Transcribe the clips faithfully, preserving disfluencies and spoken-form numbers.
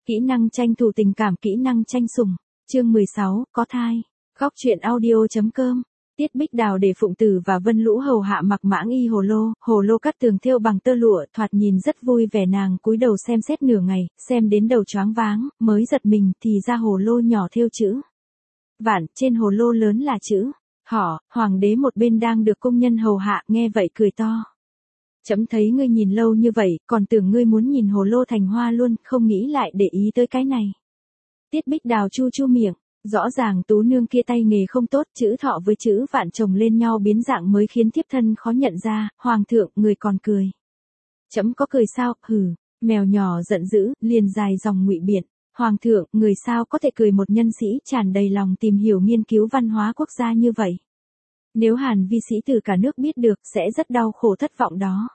Kỹ năng tranh thủ tình cảm, kỹ năng tranh sủng. Chương mười sáu, có thai. Góc truyện audio.com. Tiết Bích Đào để Phụng Tử và Vân Lũ hầu hạ mặc mãng y hồ lô, hồ lô cắt tường thêu bằng tơ lụa, thoạt nhìn rất vui vẻ. Nàng cúi đầu xem xét nửa ngày, xem đến đầu choáng váng, mới giật mình thì ra hồ lô nhỏ thêu chữ Vạn, trên hồ lô lớn là chữ Họ. Hoàng đế một bên đang được công nhân hầu hạ, nghe vậy cười to. Chấm thấy ngươi nhìn lâu như vậy, còn tưởng ngươi muốn nhìn hồ lô thành hoa luôn, không nghĩ lại để ý tới cái này. Tiết Bích Đào chu chu miệng, rõ ràng tú nương kia tay nghề không tốt, chữ Thọ với chữ Vạn chồng lên nhau biến dạng mới khiến thiếp thân khó nhận ra. Hoàng thượng, người còn cười. Chấm có cười sao? Hừ. Mèo nhỏ giận dữ, liền dài dòng ngụy biện. Hoàng thượng, người sao có thể cười một nhân sĩ tràn đầy lòng tìm hiểu nghiên cứu văn hóa quốc gia như vậy? Nếu Hàn vi sĩ từ cả nước biết được, sẽ rất đau khổ thất vọng đó.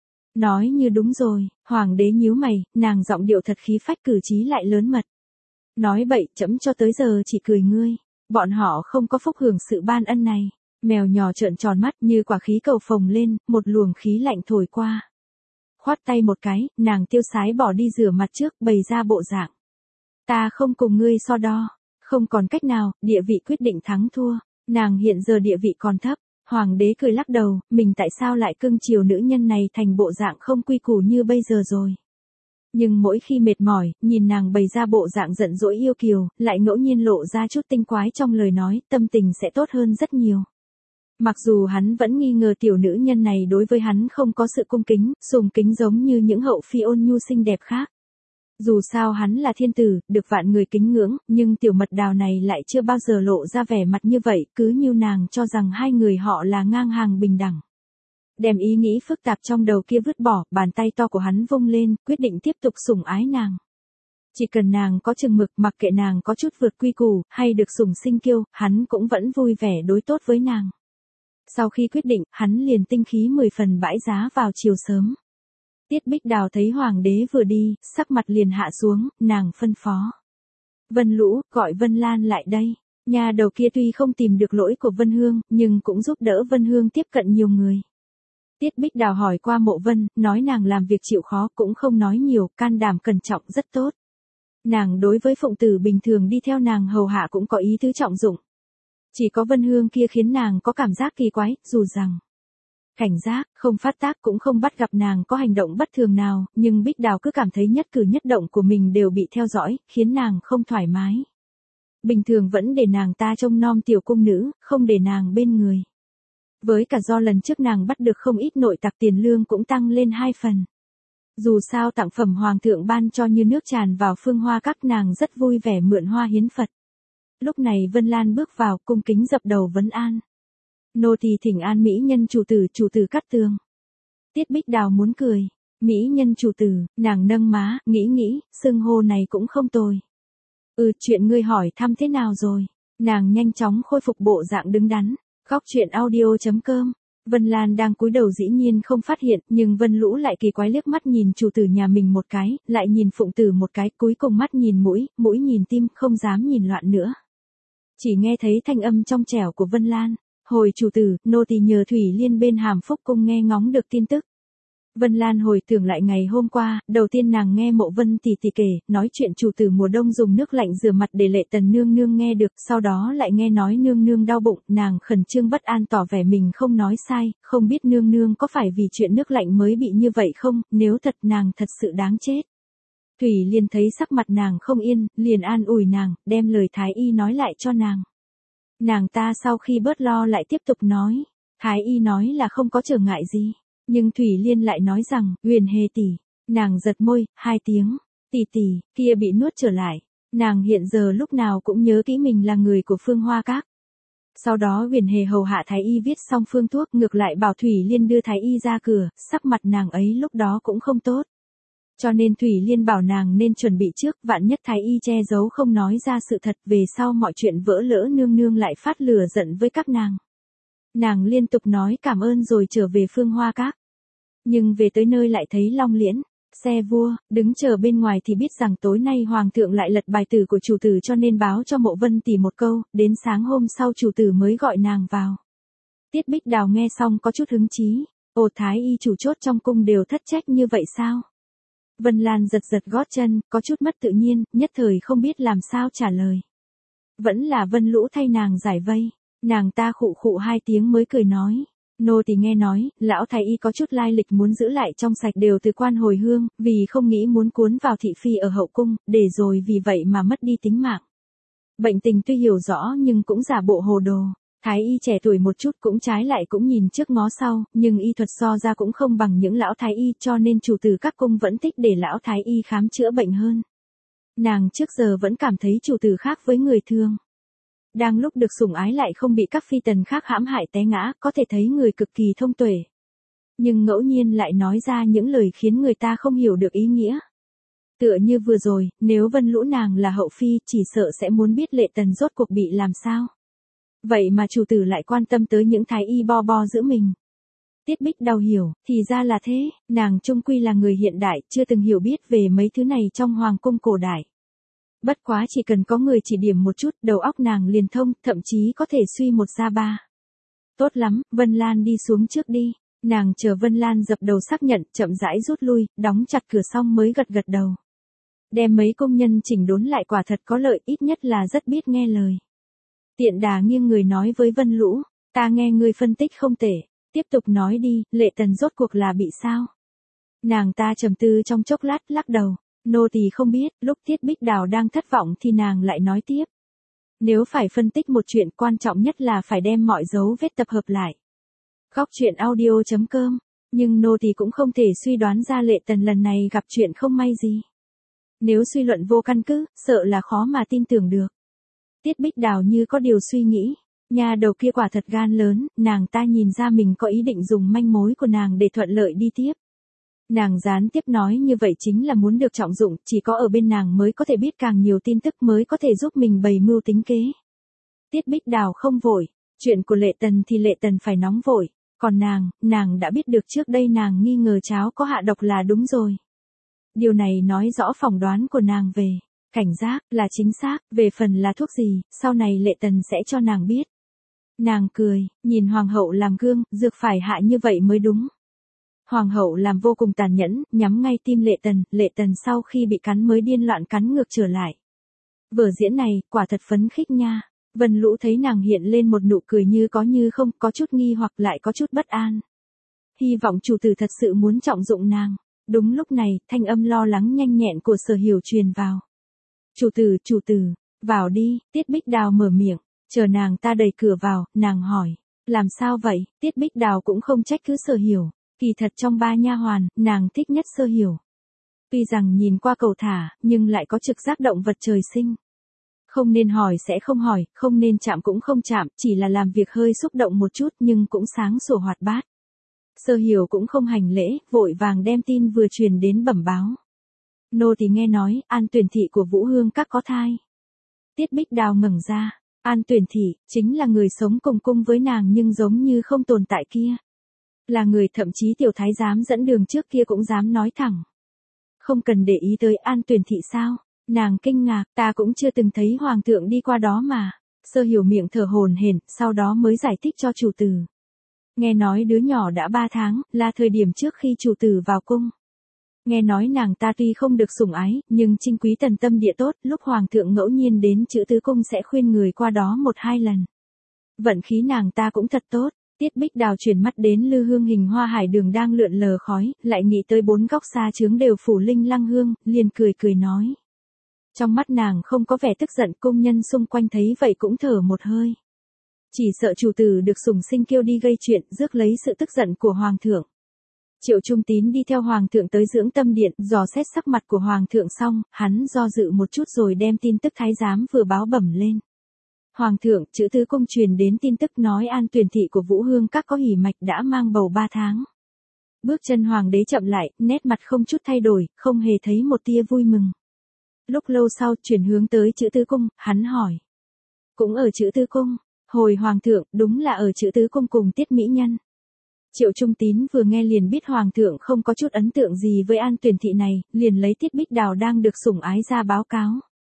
Nói như đúng rồi. Hoàng đế nhíu mày, nàng giọng điệu thật khí phách, cử chí lại lớn mật. Nói bậy, chấm cho tới giờ chỉ cười ngươi. Bọn họ không có phúc hưởng sự ban ân này. Mèo nhỏ trợn tròn mắt như quả khí cầu phồng lên, một luồng khí lạnh thổi qua. Khoát tay một cái, nàng tiêu sái bỏ đi rửa mặt trước, bày ra bộ dạng. Ta không cùng ngươi so đo. Không còn cách nào, địa vị quyết định thắng thua. Nàng hiện giờ địa vị còn thấp. Hoàng đế cười lắc đầu, mình tại sao lại cưng chiều nữ nhân này thành bộ dạng không quy củ như bây giờ rồi. Nhưng mỗi khi mệt mỏi, nhìn nàng bày ra bộ dạng giận dỗi yêu kiều, lại ngẫu nhiên lộ ra chút tinh quái trong lời nói, tâm tình sẽ tốt hơn rất nhiều. Mặc dù hắn vẫn nghi ngờ tiểu nữ nhân này đối với hắn không có sự cung kính, sùng kính giống như những hậu phi ôn nhu xinh đẹp khác. Dù sao hắn là thiên tử, được vạn người kính ngưỡng, nhưng tiểu mật đào này lại chưa bao giờ lộ ra vẻ mặt như vậy, cứ như nàng cho rằng hai người họ là ngang hàng bình đẳng. Đem ý nghĩ phức tạp trong đầu kia vứt bỏ, bàn tay to của hắn vung lên, quyết định tiếp tục sủng ái nàng. Chỉ cần nàng có chừng mực, mặc kệ nàng có chút vượt quy củ, hay được sủng sinh kiêu, hắn cũng vẫn vui vẻ đối tốt với nàng. Sau khi quyết định, hắn liền tinh khí mười phần bãi giá vào chiều sớm. Tiết Bích Đào thấy hoàng đế vừa đi, sắc mặt liền hạ xuống, nàng phân phó. Vân Lũ, gọi Vân Lan lại đây. Nhà đầu kia tuy không tìm được lỗi của Vân Hương, nhưng cũng giúp đỡ Vân Hương tiếp cận nhiều người. Tiết Bích Đào hỏi qua Mộ Vân, nói nàng làm việc chịu khó, cũng không nói nhiều, can đảm cẩn trọng rất tốt. Nàng đối với Phụng Tử bình thường đi theo nàng hầu hạ cũng có ý tứ trọng dụng. Chỉ có Vân Hương kia khiến nàng có cảm giác kỳ quái, dù rằng cảnh giác, không phát tác cũng không bắt gặp nàng có hành động bất thường nào, nhưng Bích Đào cứ cảm thấy nhất cử nhất động của mình đều bị theo dõi, khiến nàng không thoải mái. Bình thường vẫn để nàng ta trông nom tiểu cung nữ, không để nàng bên người. Với cả do lần trước nàng bắt được không ít nội tặc, tiền lương cũng tăng lên hai phần. Dù sao tặng phẩm hoàng thượng ban cho như nước tràn vào Phương Hoa các, nàng rất vui vẻ mượn hoa hiến Phật. Lúc này Vân Lan bước vào, cung kính dập đầu vấn an. Nô tỳ thỉnh an mỹ nhân chủ tử, chủ tử cắt tường. Tiết Bích Đào muốn cười. Mỹ nhân chủ tử, nàng nâng má, nghĩ nghĩ, xưng hô này cũng không tồi. Ừ, chuyện ngươi hỏi thăm thế nào rồi? Nàng nhanh chóng khôi phục bộ dạng đứng đắn. Góc truyện audio.com. Vân Lan đang cúi đầu dĩ nhiên không phát hiện, nhưng Vân Lũ lại kỳ quái liếc mắt nhìn chủ tử nhà mình một cái, lại nhìn Phụng Tử một cái, cuối cùng mắt nhìn mũi, mũi nhìn tim, không dám nhìn loạn nữa. Chỉ nghe thấy thanh âm trong trẻo của Vân Lan. Hồi chủ tử, nô tỳ nhờ Thủy Liên bên Hàm Phúc cung nghe ngóng được tin tức. Vân Lan hồi tưởng lại ngày hôm qua, đầu tiên nàng nghe Mộ Vân tỷ tỷ kể, nói chuyện chủ tử mùa đông dùng nước lạnh rửa mặt để Lệ Tần nương nương nghe được, sau đó lại nghe nói nương nương đau bụng, nàng khẩn trương bất an tỏ vẻ mình không nói sai, không biết nương nương có phải vì chuyện nước lạnh mới bị như vậy không, nếu thật nàng thật sự đáng chết. Thủy Liên thấy sắc mặt nàng không yên, liền an ủi nàng, đem lời Thái y nói lại cho nàng. Nàng ta sau khi bớt lo lại tiếp tục nói, Thái y nói là không có trở ngại gì. Nhưng Thủy Liên lại nói rằng, Huyền Hề tỷ, nàng giật môi, hai tiếng, tỷ tỷ, kia bị nuốt trở lại. Nàng hiện giờ lúc nào cũng nhớ kỹ mình là người của Phương Hoa các. Sau đó Huyền Hề hầu hạ Thái y viết xong phương thuốc, ngược lại bảo Thủy Liên đưa Thái y ra cửa, sắc mặt nàng ấy lúc đó cũng không tốt. Cho nên Thủy Liên bảo nàng nên chuẩn bị trước, vạn nhất Thái y che giấu không nói ra sự thật, về sau mọi chuyện vỡ lỡ nương nương lại phát lửa giận với các nàng. Nàng liên tục nói cảm ơn rồi trở về Phương Hoa các. Nhưng về tới nơi lại thấy Long Liễn, xe vua, đứng chờ bên ngoài thì biết rằng tối nay hoàng thượng lại lật bài tử của chủ tử, cho nên báo cho Mộ Vân tỷ một câu, đến sáng hôm sau chủ tử mới gọi nàng vào. Tiết Bích Đào nghe xong có chút hứng chí, ồ, Thái y chủ chốt trong cung đều thất trách như vậy sao? Vân Lan giật giật gót chân, có chút mất tự nhiên, nhất thời không biết làm sao trả lời. Vẫn là Vân Lũ thay nàng giải vây. Nàng ta khụ khụ hai tiếng mới cười nói. Nô tỳ nghe nói, lão thái y có chút lai lịch muốn giữ lại trong sạch đều từ quan hồi hương, vì không nghĩ muốn cuốn vào thị phi ở hậu cung, để rồi vì vậy mà mất đi tính mạng. Bệnh tình tuy hiểu rõ nhưng cũng giả bộ hồ đồ. Thái y trẻ tuổi một chút cũng trái lại cũng nhìn trước ngó sau, nhưng y thuật so ra cũng không bằng những lão thái y, cho nên chủ tử các cung vẫn thích để lão thái y khám chữa bệnh hơn. Nàng trước giờ vẫn cảm thấy chủ tử khác với người thường. Đang lúc được sủng ái lại không bị các phi tần khác hãm hại té ngã, có thể thấy người cực kỳ thông tuệ. Nhưng ngẫu nhiên lại nói ra những lời khiến người ta không hiểu được ý nghĩa. Tựa như vừa rồi, nếu Vân Lũ nàng là hậu phi chỉ sợ sẽ muốn biết Lệ Tần rốt cuộc bị làm sao. Vậy mà chủ tử lại quan tâm tới những thái y bo bo giữa mình. Tiết Bích Đào hiểu, thì ra là thế, nàng chung quy là người hiện đại, chưa từng hiểu biết về mấy thứ này trong hoàng cung cổ đại. Bất quá chỉ cần có người chỉ điểm một chút, đầu óc nàng liền thông, thậm chí có thể suy một ra ba. Tốt lắm, Vân Lan đi xuống trước đi. Nàng chờ Vân Lan dập đầu xác nhận, chậm rãi rút lui, đóng chặt cửa xong mới gật gật đầu. Đem mấy công nhân chỉnh đốn lại quả thật có lợi, ít nhất là rất biết nghe lời. Tiện Đà nghiêng người nói với Vân Lũ, ta nghe ngươi phân tích không tệ, tiếp tục nói đi, Lệ Tần rốt cuộc là bị sao? Nàng ta trầm tư trong chốc lát, lắc đầu, nô tỳ không biết. Lúc Tiết Bích Đào đang thất vọng thì nàng lại nói tiếp. Nếu phải phân tích một chuyện, quan trọng nhất là phải đem mọi dấu vết tập hợp lại. Góc truyện audio chấm com, nhưng nô tỳ cũng không thể suy đoán ra Lệ Tần lần này gặp chuyện không may gì. Nếu suy luận vô căn cứ, sợ là khó mà tin tưởng được. Tiết Bích Đào như có điều suy nghĩ, nhà đầu kia quả thật gan lớn, nàng ta nhìn ra mình có ý định dùng manh mối của nàng để thuận lợi đi tiếp. Nàng gián tiếp nói như vậy chính là muốn được trọng dụng, chỉ có ở bên nàng mới có thể biết càng nhiều tin tức, mới có thể giúp mình bày mưu tính kế. Tiết Bích Đào không vội, chuyện của Lệ Tần thì Lệ Tần phải nóng vội, còn nàng, nàng đã biết được trước đây nàng nghi ngờ cháo có hạ độc là đúng rồi. Điều này nói rõ phỏng đoán của nàng về cảnh giác là chính xác, về phần là thuốc gì, sau này Lệ Tần sẽ cho nàng biết. Nàng cười, nhìn hoàng hậu làm gương, dược phải hạ như vậy mới đúng. Hoàng hậu làm vô cùng tàn nhẫn, nhắm ngay tim Lệ Tần, Lệ Tần sau khi bị cắn mới điên loạn cắn ngược trở lại. Vở diễn này, quả thật phấn khích nha. Vân Lũ thấy nàng hiện lên một nụ cười như có như không, có chút nghi hoặc lại có chút bất an. Hy vọng chủ tử thật sự muốn trọng dụng nàng. Đúng lúc này, thanh âm lo lắng nhanh nhẹn của Sở Hiểu truyền vào. Chủ tử, chủ tử, vào đi. Tiết Bích Đào mở miệng, chờ nàng ta đẩy cửa vào, nàng hỏi, làm sao vậy? Tiết Bích Đào cũng không trách cứ Sở Hiểu, kỳ thật trong ba nha hoàn, nàng thích nhất Sở Hiểu. Tuy rằng nhìn qua cầu thả, nhưng lại có trực giác động vật trời sinh. Không nên hỏi sẽ không hỏi, không nên chạm cũng không chạm, chỉ là làm việc hơi xúc động một chút nhưng cũng sáng sủa hoạt bát. Sở Hiểu cũng không hành lễ, vội vàng đem tin vừa truyền đến bẩm báo. Nô tỳ nghe nói, An Tuyển thị của Vũ Hương các có thai. Tiết Bích Đào ngẩng ra, An Tuyển thị, chính là người sống cùng cung với nàng nhưng giống như không tồn tại kia. Là người thậm chí tiểu thái giám dẫn đường trước kia cũng dám nói thẳng. Không cần để ý tới An Tuyển thị sao? Nàng kinh ngạc, ta cũng chưa từng thấy hoàng thượng đi qua đó mà. Sở Hiểu miệng thở hổn hển, sau đó mới giải thích cho chủ tử. Nghe nói đứa nhỏ đã ba tháng, là thời điểm trước khi chủ tử vào cung. Nghe nói nàng ta tuy không được sủng ái, nhưng trinh quý tần tâm địa tốt, lúc hoàng thượng ngẫu nhiên đến Chữ Tứ Cung sẽ khuyên người qua đó một hai lần. Vận khí nàng ta cũng thật tốt. Tiết Bích Đào chuyển mắt đến lư hương hình hoa hải đường đang lượn lờ khói, lại nghĩ tới bốn góc xa trướng đều phủ linh lăng hương, liền cười cười nói. Trong mắt nàng không có vẻ tức giận, công nhân xung quanh thấy vậy cũng thở một hơi. Chỉ sợ chủ tử được sủng sinh kêu đi gây chuyện, rước lấy sự tức giận của hoàng thượng. Triệu Trung Tín đi theo hoàng thượng tới dưỡng tâm điện, dò xét sắc mặt của hoàng thượng xong, hắn do dự một chút rồi đem tin tức thái giám vừa báo bẩm lên. Hoàng thượng, Chữ Tứ Cung truyền đến tin tức nói An Tuyển thị của Vũ Hương các có hỉ mạch đã mang bầu ba tháng. Bước chân hoàng đế chậm lại, nét mặt không chút thay đổi, không hề thấy một tia vui mừng. Lúc lâu sau, chuyển hướng tới Chữ Tứ Cung, hắn hỏi. Cũng ở Chữ Tứ Cung, hồi hoàng thượng, đúng là ở Chữ Tứ Cung cùng Tiết Mỹ Nhân. Triệu Trung Tín vừa nghe liền biết hoàng thượng không có chút ấn tượng gì với An Tuyển thị này, liền lấy Tiết Bích Đào đang được sủng ái ra báo cáo.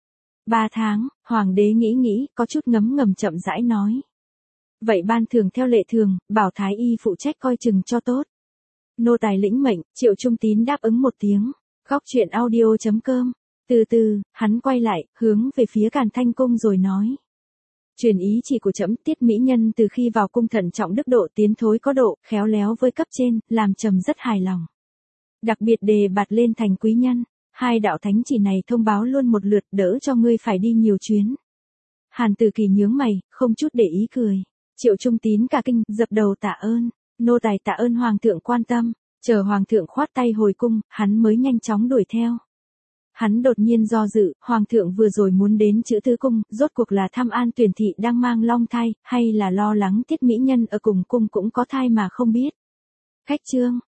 Ba tháng, hoàng đế nghĩ nghĩ, có chút ngấm ngầm chậm rãi nói. Vậy ban thường theo lệ thường, bảo thái y phụ trách coi chừng cho tốt. Nô tài lĩnh mệnh, Triệu Trung Tín đáp ứng một tiếng. Góc chuyện audio chấm com. Từ từ, hắn quay lại, hướng về phía Càn Thanh Cung rồi nói. Truyền ý chỉ của trẫm, Tiết mỹ nhân từ khi vào cung thận trọng đức độ, tiến thối có độ, khéo léo với cấp trên, làm trầm rất hài lòng. Đặc biệt đề bạt lên thành quý nhân, hai đạo thánh chỉ này thông báo luôn một lượt, đỡ cho ngươi phải đi nhiều chuyến. Hàn Tử Kỳ nhướng mày, không chút để ý cười. Triệu Trung Tín cả kinh, dập đầu tạ ơn, nô tài tạ ơn hoàng thượng quan tâm. Chờ hoàng thượng khoát tay hồi cung, hắn mới nhanh chóng đuổi theo. Hắn đột nhiên do dự, hoàng thượng vừa rồi muốn đến Chữ Thứ Cung, rốt cuộc là thăm An Tuyển thị đang mang long thai, hay là lo lắng Tiết mỹ nhân ở cùng cung cũng có thai mà không biết. Khách chương,